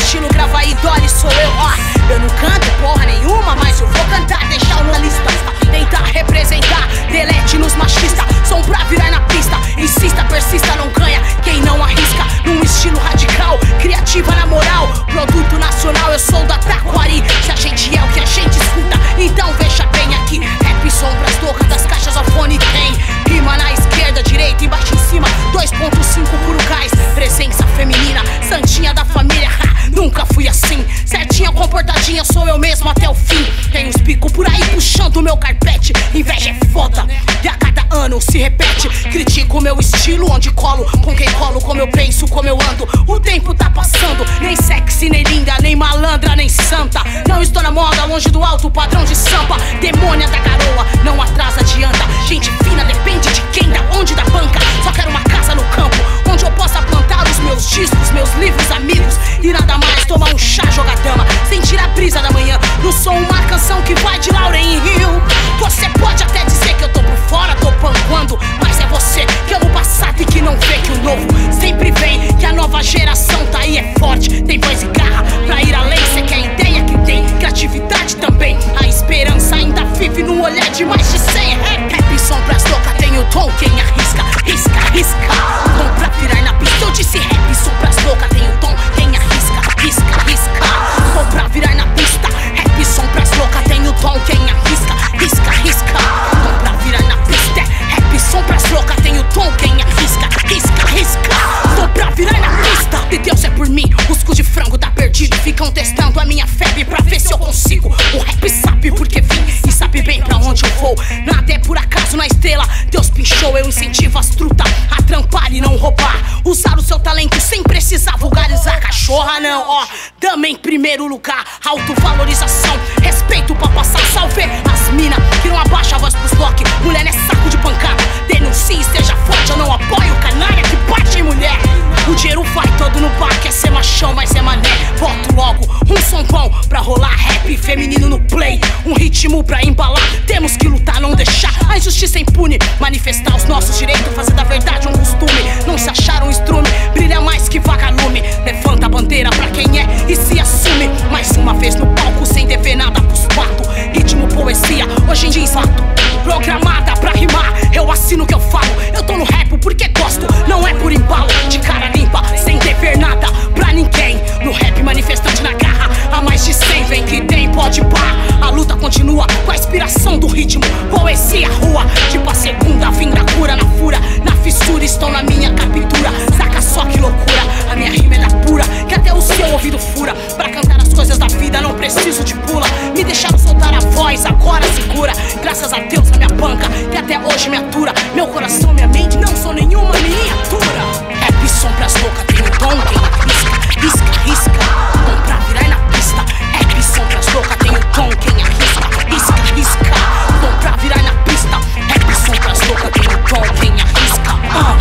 estilo Gravaí Dolly sou eu, ó. Eu não canto porra nenhuma, mas eu vou cantar, deixar uma lista, tentar representar, delete nos machistas. Som pra virar na pista, insista, persista, não ganha quem não arrisca. Num estilo radical, criativa na moral, produto nacional, eu sou da Taquari. Se a gente é o que a gente escuta, então veja bem aqui. Rap, som pras loucas das caixas ao fone tem rima na esquerda, direita, embaixo em cima, 2.5 puro gás, presença feminina, santinha da família, ha, nunca fui assim. Certinha, comportadinha, sou eu mesmo até o fim. Tem os picos por aí puxando o meu carpete, inveja é foda, e a cada ano se repete. Critico o meu estilo, onde colo, com quem colo, como eu penso, como eu ando. O tempo tá passando, nem sexy, nem linda, nem malandra, nem santa. Não estou na moda, longe do alto padrão de samba. Demônia da garoa, não atrasa, adianta. Gente fina, depende de quem, da onde, da banca. Só quero uma casa no campo, onde eu possa plantar os meus discos, meus livros, amigos. E nada mais, tomar um chá, jogar dama, sentir a brisa da manhã. No som uma canção que vai de Lauren Hill. Você pode até dizer que eu tô por fora, tô panguando, mas é você que ama o passado e que não vê que o novo sempre vem. Que a nova geração tá aí, é forte, tem voz e garra pra ir além. Cê quer ideia que tem, criatividade também. A esperança ainda vive num olhar de mais de 100. Rap, som pras loucas, tem o tom, quem arrisca, risca, risca. Tom pra virar na pista, eu disse rap, som pras loucas, tem o tom, quem arrisca, risca, risca. Tom pra virar na pista, rap, som pras loucas, tem o tom, quem arrisca, risca, risca. Tom pra virar na pista, rap, som pras loucas, tem o tom, quem arrisca, risca, risca. Tom pra virar na pista, e Deus é por mim, os cu de frango tá perdido. Ficam testando a minha febre pra ver se eu consigo. O rap sabe porque vim e sabe bem pra onde eu vou. Nada é por acaso na estrela, Deus pinchou. Eu incentivo as trutas a trampar e não roubar. Usar o seu talento sem precisar vulgarizar. Cachorra não, ó, dama em primeiro lugar. Autovalorização, respeito pra passar. Salve as mina que não abaixa a voz pros bloque. Mulher é saco de pancada, denuncie, seja forte. Eu não apoio canalha que bate em mulher. O dinheiro vai todo no bar, quer ser machão, mas é mané. Voto logo, um som bom pra rolar rap feminino no play. Um ritmo pra embalar, temos que lutar, não deixar a injustiça impune. Manifestar os nossos direitos, fazer da verdade um costume. Não se achar um estrume, brilha mais que vagalume. Levanta a bandeira pra quem é e se assume. Mais uma vez no palco, sem dever nada pros quatro. Ritmo, poesia, hoje em dia fato. Programada pra rimar, eu assino o que eu falo. Eu tô no rap porque gosto, não é por embalo. De cara limpa, sem dever nada pra ninguém. No rap manifestante na garra, a mais de 100 vem que tem, pode pá. A luta continua com a inspiração do ritmo. Poesia, rua, tipo a segunda vinda cura. Na fura, na fissura, estão na minha captura. Saca só que loucura, a minha rima é da pura, que até o seu ouvido fura. Pra cantar as coisas da vida não preciso de pula. Me deixaram soltar a voz, agora segura. Graças a Deus a minha banca, que até hoje me atura. Meu coração, minha mente, não sou nenhuma miniatura. Rap, som pras loucas, tem o tom, quem arrisca, risca, risca. Tom pra virar na pista, rap, som pras loucas, tem o tom, quem arrisca, risca, risca. Tom pra virar na pista, rap, som pras loucas, tem o tom, quem arrisca.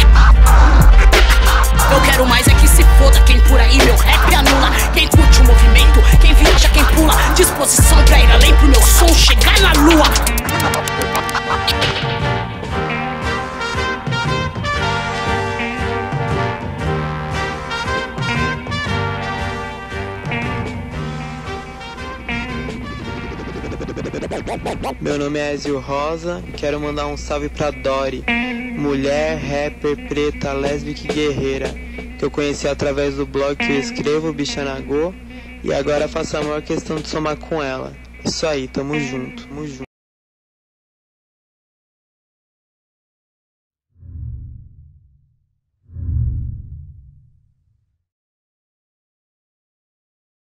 Eu quero mais é que se foda quem por aí meu rap anula. Quem curte o movimento, quem viaja, quem pula. Disposição pra ir além pro meu som chegar na lua. Meu nome é Ezio Rosa, quero mandar um salve pra Dori, mulher, rapper, preta, lésbica e guerreira, que eu conheci através do blog que eu escrevo, Bichanagô, e agora faço a maior questão de somar com ela. Isso aí, tamo junto, tamo junto.